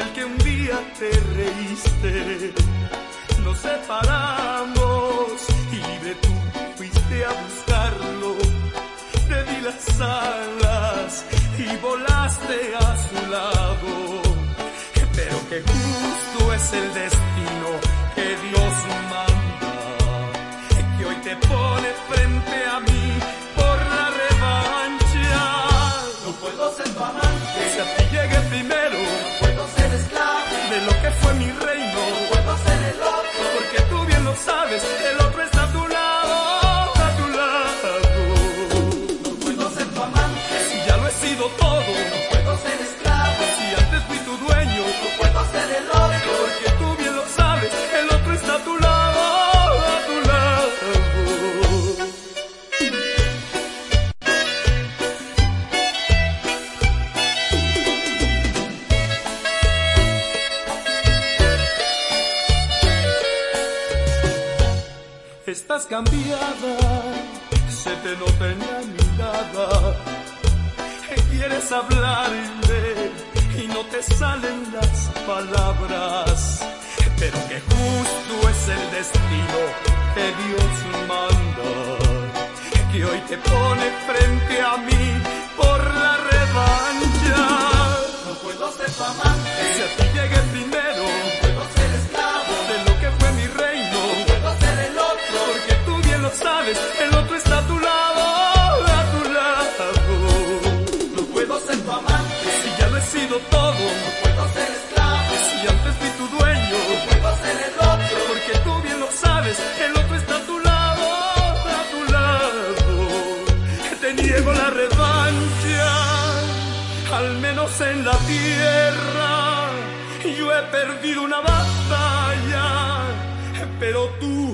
el que un día te reíste. Nos separamos y libre tú fuiste a buscarlo. Te di las alas y volaste a su lado. Pero que justo es el destino que Dios manda, que hoy te pone frente a mí por la revancha. No puedo ser tu amante, Si a ti llegue primero, no puedo ser esclavo de lo que fue mi reino, no puedo ser el otro, porque tú bien lo sabes, el otro está a tu lado, a tu lado. no puedo ser tu amante, Si ya lo he sido todo, no puedo ser esclavo, si antes fui tu dueño, no puedo ser el otro, porque tú bien lo sabes, el otro está a tu lado, a tu lado. Estás cambiada, se te nota en la mirada. Quieres hablarle y no te salen las palabras. Pero que justo es el destino que Dios manda, que hoy te pone frente a mí por la revancha. no puedo ser tu amante, Si a ti llegue primero no puedo ser esclavo, de lo que fue mi reino, no puedo ser el otro, porque tú bien lo sabes, el otro está a tu lado, a tu lado. no puedo ser tu amante, Si ya lo he sido todo, no puedo ser esclavo, si antes fui tu dueño, no puedo ser el otro, porque tú bien lo sabes, el otro está a tu lado, a tu lado. Te niego la revancha, al menos en la tierra. Yo he perdido una batalla, pero tú